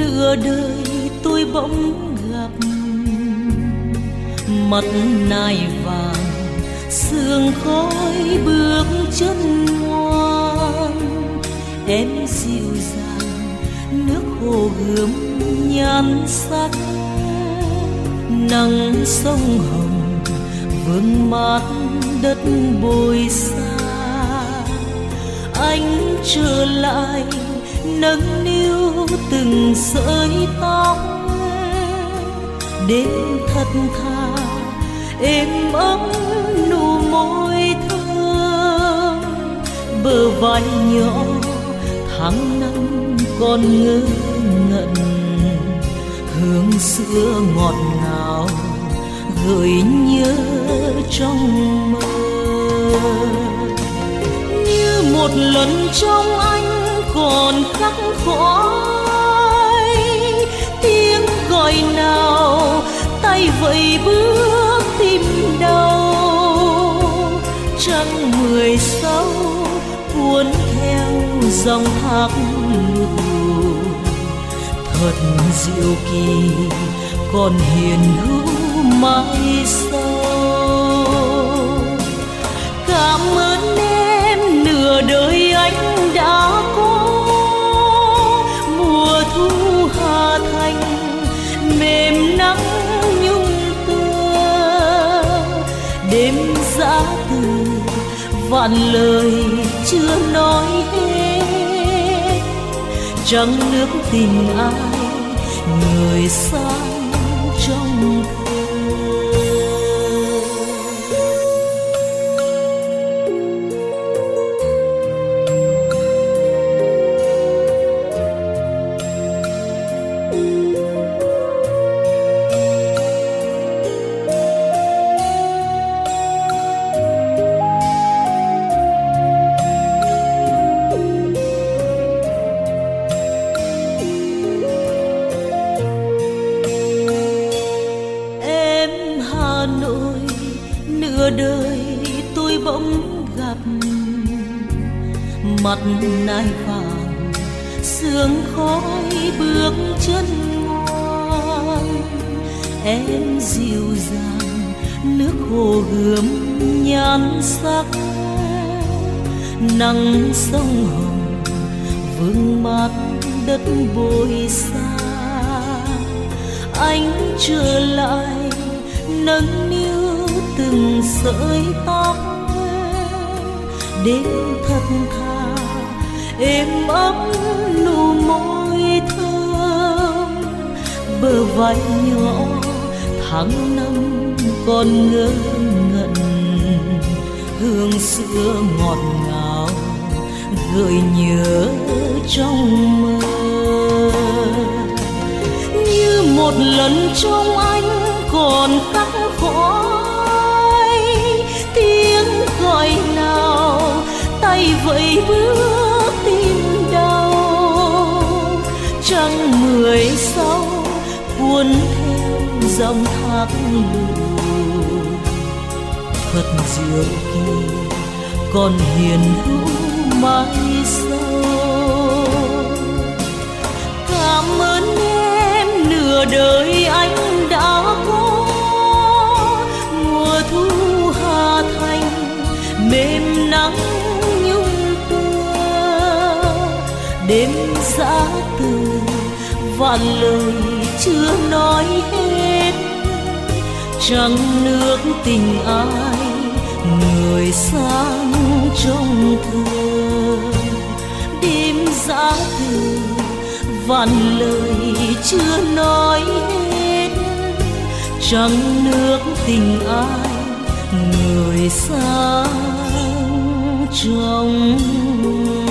nửa đời tôi bỗng gặp mặt nai vàng sương khói bước chân ngoan. Em dịu dàng nước hồ gươm nhan sắc, nắng sông hồng vương mát đất bồi xa. Anh trở lại nâng niu từng sợi tóc, đêm thật thà êm ấm nụ môi thơm. Bờ vai nhỏ tháng năm còn ngơ ngẩn, hương sữa ngọt ngào gợi nhớ trong mơ. Như một lần trong anh còn khắc khói tiếng gọi nào, tay vẫy bước tìm đâu. Trăng 16 cuốn theo dòng thác lũ, thật diệu kỳ còn hiền hữu mãi sau. Cảm ơn em nửa đời anh đã có, mùa thu Hà Thành mềm nắng nhung tơ. Đêm giã từ vạn lời chưa nói hết, trăng nước tình ai người sang trong thơ. Nửa đời tôi bỗng gặp mặt nai vàng sương khói bước chân ngoan. Em dịu dàng nước hồ gươm nhan sắc, nắng sông hồng vương mát đất bồi xa. Anh trở lại nâng niu từng sợi tóc, đêm thật thà êm ấm nụ môi thơm. Bờ vai nhỏ tháng năm còn ngơ ngẩn, hương sữa ngọt ngào gợi nhớ trong mơ. Như một lần trong anh còn khắc khói tiếng gọi nào, tay vẫy bước tìm đâu. Trăng 16 cuốn theo dòng thác lũ, thật diệu kỳ còn hiền hữu mãi sau. Cảm ơn em nửa đời anh đã có, mùa thu Hà Thành mềm nắng nhung tơ. Đêm giã từ vạn lời chưa nói hết, trăng nước tình ai người sang trong thơ. Đêm giã từ vạn lời chưa nói hết, trăng nước tình ai người sang trong